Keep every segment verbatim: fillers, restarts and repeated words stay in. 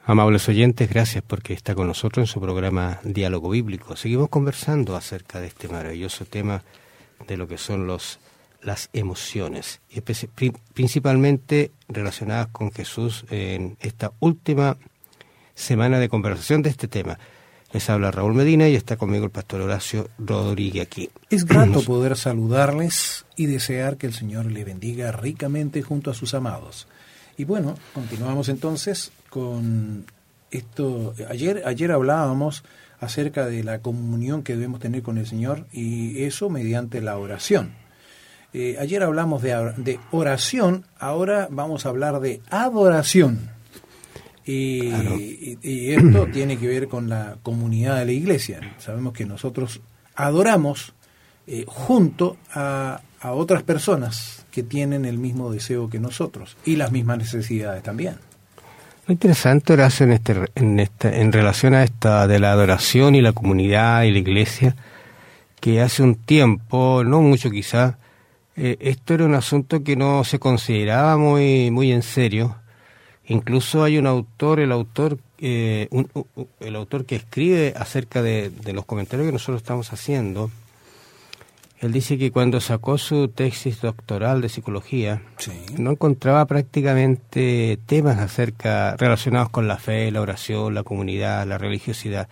Amables oyentes, gracias porque está con nosotros en su programa Diálogo Bíblico. Seguimos conversando acerca de este maravilloso tema de lo que son los las emociones, y principalmente relacionadas con Jesús en esta última semana de conversación de este tema. Les habla Raúl Medina y está conmigo el pastor Horacio Rodríguez aquí. Es grato poder saludarles y desear que el Señor le bendiga ricamente junto a sus amados. Y bueno, continuamos entonces con esto. Ayer, ayer hablábamos acerca de la comunión que debemos tener con el Señor, y eso mediante la oración. Eh, ayer hablamos de, de oración, ahora vamos a hablar de adoración. Y, claro. y, y esto tiene que ver con la comunidad de la iglesia. Sabemos que nosotros adoramos eh, junto a, a otras personas que tienen el mismo deseo que nosotros y las mismas necesidades también. Lo interesante, Horacio, en, este, en, este, en relación a esta de la adoración y la comunidad y la iglesia, que hace un tiempo, no mucho quizá, eh, esto era un asunto que no se consideraba muy, muy en serio. Incluso hay un autor, el autor, eh, un, un, el autor que escribe acerca de, de los comentarios que nosotros estamos haciendo. Él dice que cuando sacó su tesis doctoral de psicología, sí, no encontraba prácticamente temas acerca relacionados con la fe, la oración, la comunidad, la religiosidad.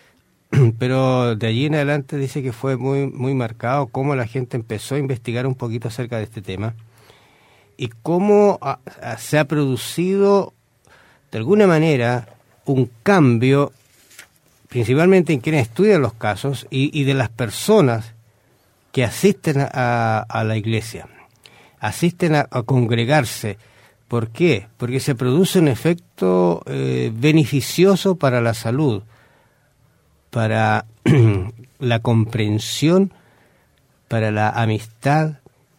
Pero de allí en adelante dice que fue muy, muy marcado cómo la gente empezó a investigar un poquito acerca de este tema y cómo a, a, se ha producido de alguna manera un cambio, principalmente en quienes estudian los casos y, y de las personas que asisten a, a la iglesia, asisten a, a congregarse. ¿Por qué? Porque se produce un efecto eh, beneficioso para la salud, para la comprensión, para la amistad,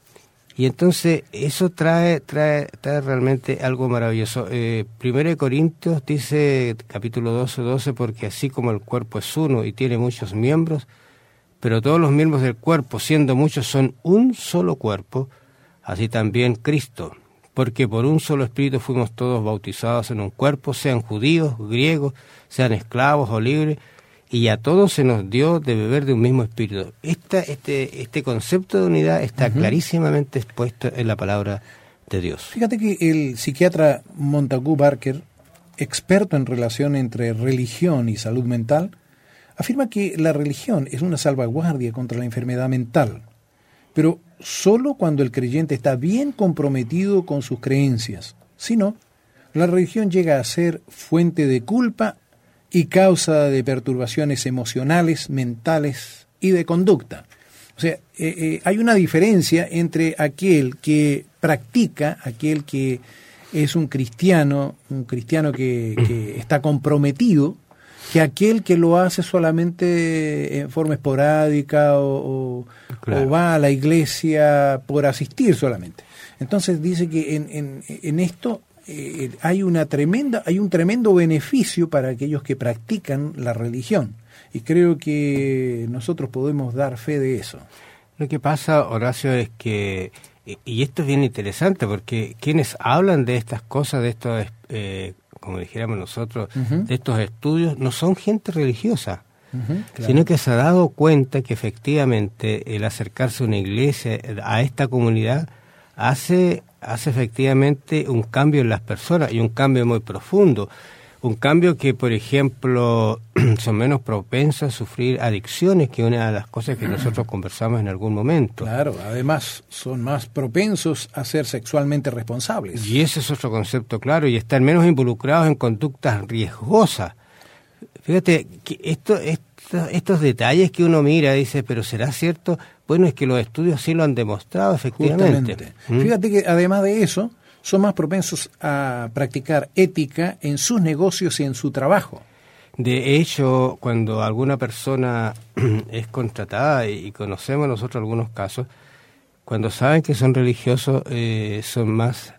y entonces eso trae trae, trae realmente algo maravilloso. Eh, Primero de Corintios dice, capítulo doce, doce, porque así como el cuerpo es uno y tiene muchos miembros, pero todos los miembros del cuerpo, siendo muchos, son un solo cuerpo, así también Cristo, porque por un solo espíritu fuimos todos bautizados en un cuerpo, sean judíos, griegos, sean esclavos o libres, y a todos se nos dio de beber de un mismo espíritu. Esta, este, este concepto de unidad está uh-huh. clarísimamente expuesto en la palabra de Dios. Fíjate que el psiquiatra Montagu Barker, experto en relación entre religión y salud mental, afirma que la religión es una salvaguardia contra la enfermedad mental, pero solo cuando el creyente está bien comprometido con sus creencias. Si no, la religión llega a ser fuente de culpa y causa de perturbaciones emocionales, mentales y de conducta. O sea, eh, eh, hay una diferencia entre aquel que practica, aquel que es un cristiano, un cristiano que, que está comprometido, que aquel que lo hace solamente en forma esporádica o, o, claro. o va a la iglesia por asistir solamente. Entonces dice que en, en, en esto eh, hay una tremenda, hay un tremendo beneficio para aquellos que practican la religión, y creo que nosotros podemos dar fe de eso. Lo que pasa, Horacio, es que, y esto es bien interesante, porque quienes hablan de estas cosas, de estos eh, como dijéramos nosotros, uh-huh. de estos estudios, no son gente religiosa, uh-huh, claro. sino que se ha dado cuenta que efectivamente el acercarse a una iglesia, a esta comunidad, hace, hace efectivamente un cambio en las personas, y un cambio muy profundo. Un cambio que, por ejemplo, son menos propensos a sufrir adicciones, que una de las cosas que nosotros conversamos en algún momento. Claro, además son más propensos a ser sexualmente responsables. Y ese es otro concepto claro, y están menos involucrados en conductas riesgosas. Fíjate, que esto, esto, estos detalles que uno mira, dice, pero ¿será cierto? Bueno, es que los estudios sí lo han demostrado, efectivamente. Justamente. ¿Mm? Fíjate que además de eso, son más propensos a practicar ética en sus negocios y en su trabajo. De hecho, cuando alguna persona es contratada, y conocemos nosotros algunos casos, cuando saben que son religiosos, eh, son más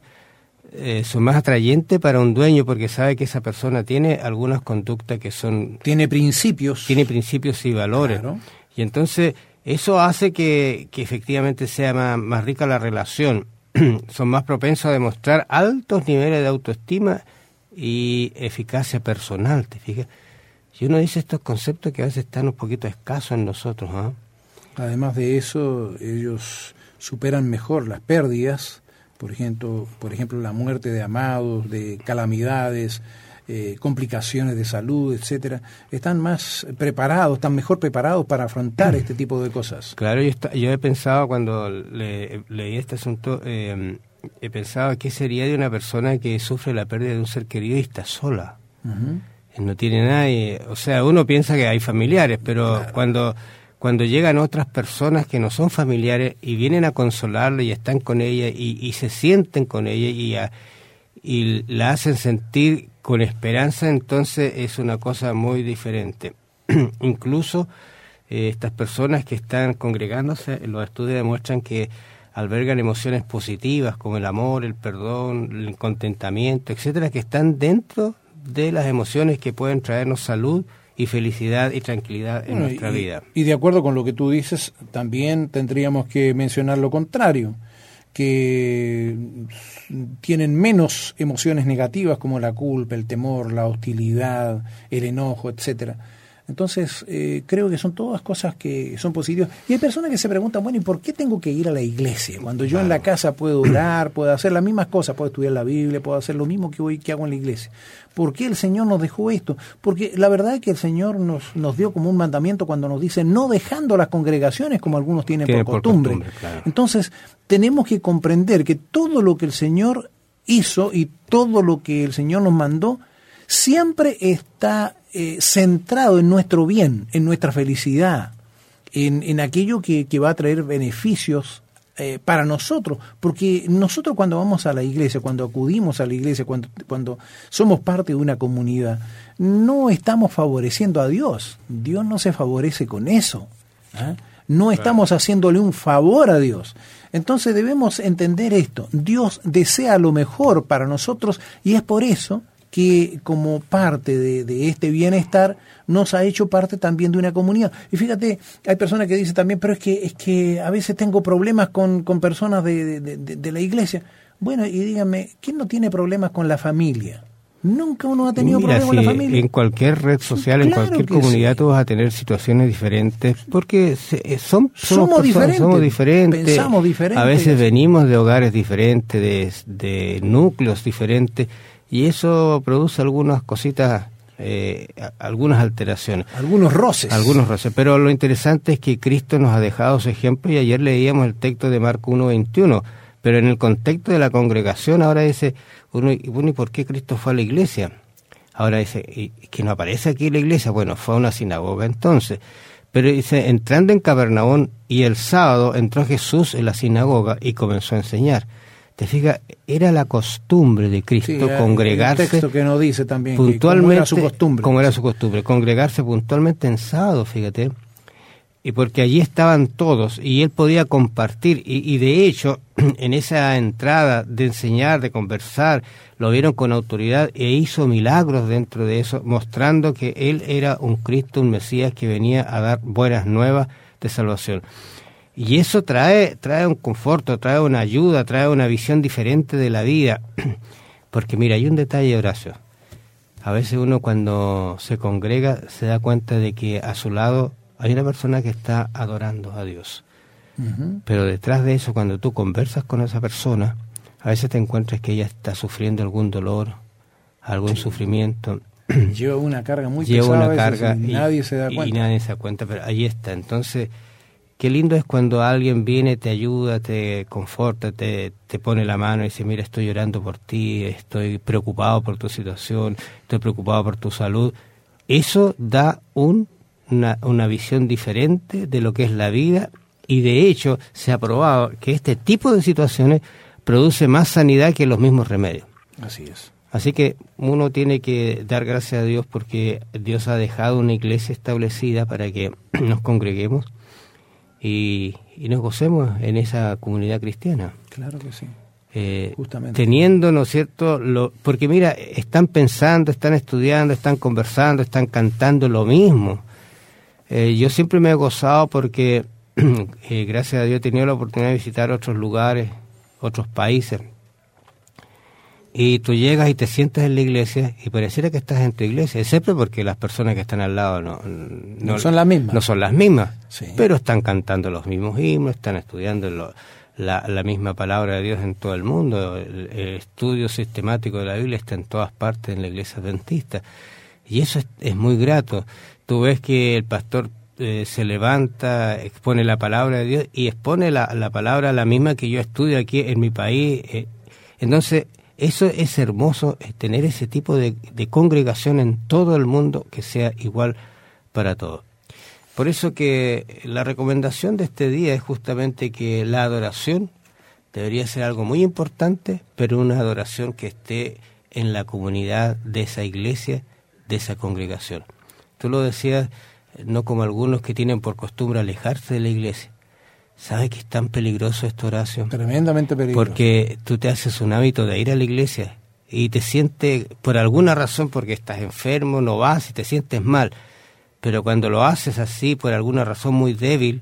eh, son más atrayentes para un dueño, porque sabe que esa persona tiene algunas conductas que son... Tiene principios. Tiene principios y valores. Claro. Y entonces eso hace que, que efectivamente sea más, más rica la relación. Son más propensos a demostrar altos niveles de autoestima y eficacia personal, ¿te fijas? Y uno dice estos conceptos que a veces están un poquito escasos en nosotros, ¿eh? Además de eso, ellos superan mejor las pérdidas, por ejemplo, por ejemplo la muerte de amados, de calamidades, eh, complicaciones de salud, etcétera. Están más preparados, están mejor preparados para afrontar este tipo de cosas. Claro, yo, está, yo he pensado cuando le, leí este asunto, eh, he pensado qué sería de una persona que sufre la pérdida de un ser querido y está sola. Uh-huh. No tiene nadie, o sea, uno piensa que hay familiares, pero claro. cuando cuando llegan otras personas que no son familiares y vienen a consolarle y están con ella y, y se sienten con ella y, a, y la hacen sentir con esperanza, entonces es una cosa muy diferente. Incluso eh, estas personas que están congregándose, los estudios demuestran que albergan emociones positivas como el amor, el perdón, el contentamiento, etcétera, que están dentro de las emociones que pueden traernos salud y felicidad y tranquilidad en bueno, nuestra y, vida. Y de acuerdo con lo que tú dices, también tendríamos que mencionar lo contrario, que tienen menos emociones negativas como la culpa, el temor, la hostilidad, el enojo, etcétera. Entonces, eh, creo que son todas cosas que son positivas. Y hay personas que se preguntan, bueno, ¿y por qué tengo que ir a la iglesia? Cuando yo claro. en la casa puedo orar, puedo hacer las mismas cosas, puedo estudiar la Biblia, puedo hacer lo mismo que hoy que hago en la iglesia. ¿Por qué el Señor nos dejó esto? Porque la verdad es que el Señor nos, nos dio como un mandamiento cuando nos dice no dejando las congregaciones como algunos tienen por, por costumbre. costumbre claro. Entonces, tenemos que comprender que todo lo que el Señor hizo y todo lo que el Señor nos mandó siempre está eh, centrado en nuestro bien, en nuestra felicidad, en, en aquello que, que va a traer beneficios eh, para nosotros, porque nosotros cuando vamos a la iglesia, cuando acudimos a la iglesia, cuando, cuando somos parte de una comunidad, no estamos favoreciendo a Dios. Dios no se favorece con eso, ¿eh? No estamos haciéndole un favor a Dios. Entonces debemos entender esto. Dios desea lo mejor para nosotros y es por eso que como parte de, de este bienestar nos ha hecho parte también de una comunidad. Y fíjate, hay personas que dicen también, pero es que es que a veces tengo problemas con, con personas de, de, de, de la iglesia. Bueno, y díganme, ¿quién no tiene problemas con la familia? Nunca uno ha tenido Mira, problemas sí, con la familia. En cualquier red social, claro, en cualquier comunidad, sí. Tú vas a tener situaciones diferentes, porque se, son, somos, somos, personas, diferentes, somos diferentes, pensamos diferentes. A veces venimos de hogares diferentes, de, de núcleos diferentes, y eso produce algunas cositas, eh, algunas alteraciones. Algunos roces. Algunos roces. Pero lo interesante es que Cristo nos ha dejado su ejemplo, y ayer leíamos el texto de Marcos uno veintiuno, pero en el contexto de la congregación ahora dice, uno, bueno, ¿y por qué Cristo fue a la iglesia? Ahora dice, ¿y que no aparece aquí la iglesia? Bueno, fue a una sinagoga entonces. Pero dice, entrando en Capernaum, y el sábado entró Jesús en la sinagoga y comenzó a enseñar. Te fijas, era la costumbre de Cristo, sí, congregarse. El texto que nos dice también puntualmente, cómo era su costumbre. Como era su costumbre, congregarse puntualmente en sábado, fíjate. Y porque allí estaban todos y él podía compartir. Y, y de hecho, en esa entrada de enseñar, de conversar, lo vieron con autoridad e hizo milagros dentro de eso, mostrando que él era un Cristo, un Mesías que venía a dar buenas nuevas de salvación. Y eso trae, trae un conforto, trae una ayuda, trae una visión diferente de la vida. Porque mira, hay un detalle, Horacio. A veces uno cuando se congrega se da cuenta de que a su lado hay una persona que está adorando a Dios. Uh-huh. Pero detrás de eso, cuando tú conversas con esa persona, a veces te encuentras que ella está sufriendo algún dolor, algún sí. sufrimiento. Lleva una carga muy Lleva pesada una carga y, y nadie se da cuenta. Y nadie se da cuenta, pero ahí está. Entonces, qué lindo es cuando alguien viene, te ayuda, te conforta, te, te pone la mano y dice, mira, estoy llorando por ti, estoy preocupado por tu situación, estoy preocupado por tu salud. Eso da un Una, una visión diferente de lo que es la vida, y de hecho se ha probado que este tipo de situaciones produce más sanidad que los mismos remedios. Así es. Así que uno tiene que dar gracias a Dios porque Dios ha dejado una iglesia establecida para que nos congreguemos y, y nos gocemos en esa comunidad cristiana. Claro que sí. Eh, Justamente. Teniendo, ¿no es cierto? Lo, porque mira, están pensando, están estudiando, están conversando, están cantando lo mismo. Eh, yo siempre me he gozado porque, eh, gracias a Dios, he tenido la oportunidad de visitar otros lugares, otros países. y tú llegas y te sientas en la iglesia y pareciera que estás en tu iglesia, excepto porque las personas que están al lado no, no, no son las mismas. No son las mismas, sí. Pero están cantando los mismos himnos, están estudiando lo, la, la misma palabra de Dios en todo el mundo. El, el estudio sistemático de la Biblia está en todas partes en la iglesia adventista. Y eso es, es muy grato. Tú ves que el pastor eh, se levanta, expone la palabra de Dios y expone la, la palabra la misma que yo estudio aquí en mi país. Eh, entonces, eso es hermoso, es tener ese tipo de, de congregación en todo el mundo que sea igual para todos. Por eso que la recomendación de este día es justamente que la adoración debería ser algo muy importante, pero una adoración que esté en la comunidad de esa iglesia, de esa congregación. Tú lo decías, no como algunos que tienen por costumbre alejarse de la iglesia. ¿Sabes que es tan peligroso esto, Horacio? Tremendamente peligroso. Porque tú te haces un hábito de ir a la iglesia y te sientes, por alguna razón, porque estás enfermo, no vas y te sientes mal. Pero cuando lo haces así, por alguna razón muy débil,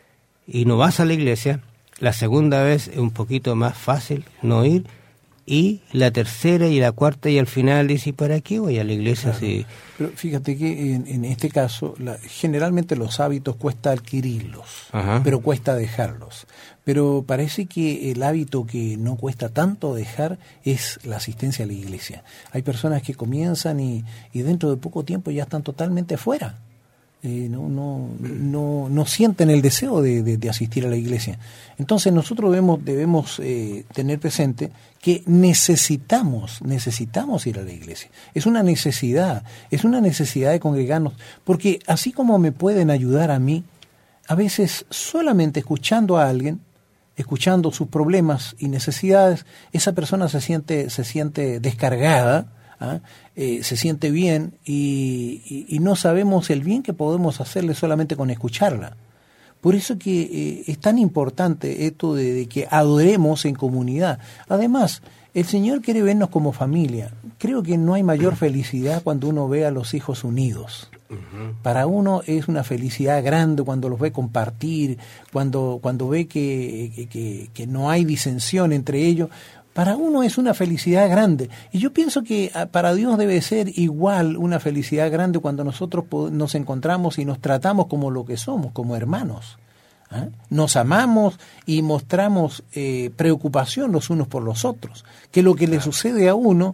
y no vas a la iglesia, la segunda vez es un poquito más fácil no ir, y la tercera y la cuarta y al final dices, ¿y para qué voy a la iglesia? Claro. Si... Pero fíjate que en, en este caso, la, generalmente los hábitos cuesta adquirirlos, Ajá. pero cuesta dejarlos. Pero parece que el hábito que no cuesta tanto dejar es la asistencia a la iglesia. Hay personas que comienzan y, y dentro de poco tiempo ya están totalmente fuera. Eh, no, no, no, no sienten el deseo de, de, de asistir a la iglesia. Entonces nosotros debemos, debemos eh, tener presente que necesitamos, necesitamos ir a la iglesia. Es una necesidad, es una necesidad de congregarnos, porque así como me pueden ayudar a mí, a veces solamente escuchando a alguien, escuchando sus problemas y necesidades, esa persona se siente, se siente descargada, ¿ah? eh, se siente bien y, y, y no sabemos el bien que podemos hacerle solamente con escucharla. Por eso que eh, es tan importante esto de, de que adoremos en comunidad. Además, el Señor quiere vernos como familia. Creo que no hay mayor felicidad cuando uno ve a los hijos unidos. Uh-huh. Para uno es una felicidad grande cuando los ve compartir, cuando, cuando ve que, que, que, que no hay disensión entre ellos. Para uno es una felicidad grande. Y yo pienso que para Dios debe ser igual una felicidad grande cuando nosotros nos encontramos y nos tratamos como lo que somos, como hermanos. ¿eh? Nos amamos y mostramos eh, preocupación los unos por los otros. Que lo que le sucede a uno,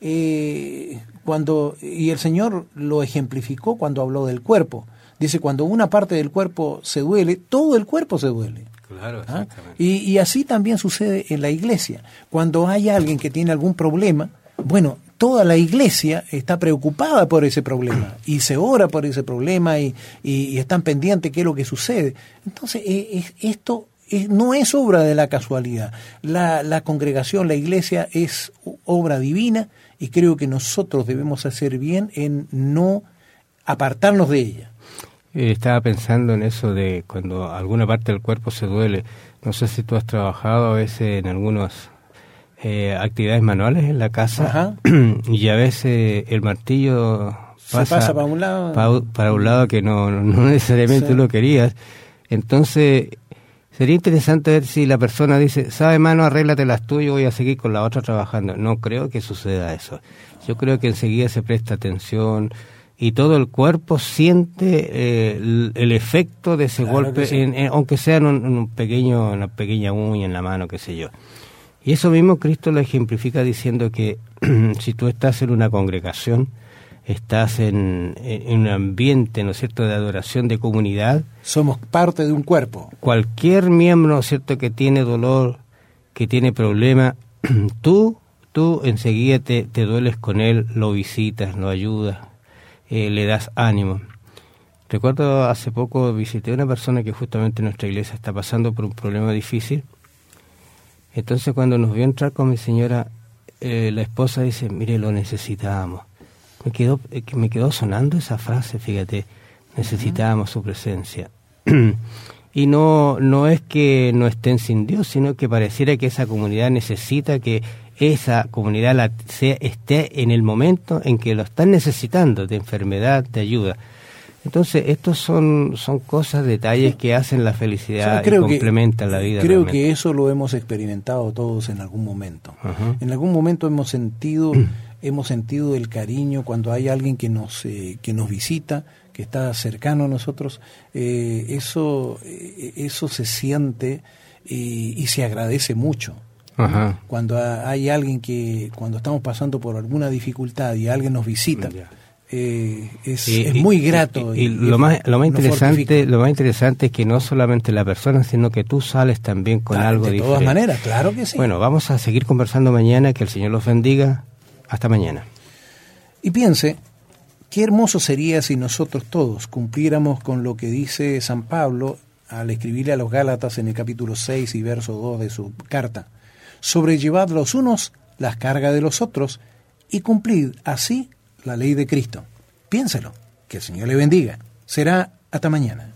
eh, cuando y el Señor lo ejemplificó cuando habló del cuerpo. Dice, cuando una parte del cuerpo se duele, todo el cuerpo se duele. Claro, ¿Ah? y, y así también sucede en la iglesia. Cuando hay alguien que tiene algún problema, bueno, toda la iglesia está preocupada por ese problema y se ora por ese problema y, y, y están pendientes qué es lo que sucede. Entonces, eh, esto eh, no es obra de la casualidad. La, la congregación, la iglesia es obra divina y creo que nosotros debemos hacer bien en no apartarnos de ella. Estaba pensando en eso de cuando alguna parte del cuerpo se duele. No sé si tú has trabajado a veces en algunas eh, actividades manuales en la casa. Ajá. Y a veces el martillo pasa, se pasa para un lado, pa, para un lado que no, no necesariamente sí. lo querías. Entonces sería interesante ver si la persona dice, sabe mano, arréglate las tuyas, voy a seguir con la otra trabajando. No creo que suceda eso. Yo creo que enseguida se presta atención y todo el cuerpo siente eh, el, el efecto de ese claro golpe, sí. en, en, aunque sea en un, en un pequeño, una pequeña uña en la mano, qué sé yo. Y eso mismo Cristo lo ejemplifica diciendo que si tú estás en una congregación, estás en, en un ambiente, ¿no es cierto?, de adoración, de comunidad. Somos parte de un cuerpo. Cualquier miembro, ¿no es cierto?, que tiene dolor, que tiene problema, tú, tú enseguida te, te dueles con él, lo visitas, lo ayudas. Eh, le das ánimo. Recuerdo hace poco visité a una persona que justamente en nuestra iglesia está pasando por un problema difícil. Entonces cuando nos vio entrar con mi señora, eh, la esposa dice, mire, lo necesitábamos. Me quedó, eh, me quedó sonando esa frase, fíjate, necesitábamos uh-huh. su presencia. Y no, no es que no estén sin Dios, sino que pareciera que esa comunidad necesita que esa comunidad la, sea, esté en el momento en que lo están necesitando, de enfermedad, de ayuda. Entonces, estos son, son cosas, detalles que hacen la felicidad y complementan que, la vida. Creo realmente. que eso lo hemos experimentado todos en algún momento. Uh-huh. En algún momento hemos sentido, hemos sentido el cariño cuando hay alguien que nos, eh, que nos visita, que está cercano a nosotros. Eh, eso, eh, eso se siente y, y se agradece mucho. Uh-huh. Cuando hay alguien que, cuando estamos pasando por alguna dificultad y alguien nos visita. Yeah. Eh, es, y, es muy grato y, y, y, y, y lo más lo más interesante fortifica. lo más interesante es que no solamente la persona, sino que tú sales también con ah, algo de diferente. De todas maneras, claro que sí. Bueno, vamos a seguir conversando mañana, que el Señor los bendiga. Hasta mañana. Y piense, qué hermoso sería si nosotros todos cumpliéramos con lo que dice San Pablo al escribirle a los Gálatas en el capítulo seis y verso dos de su carta. Sobrellevad los unos las cargas de los otros y cumplid así la ley de Cristo. Piénselo. Que el Señor le bendiga. Será hasta mañana.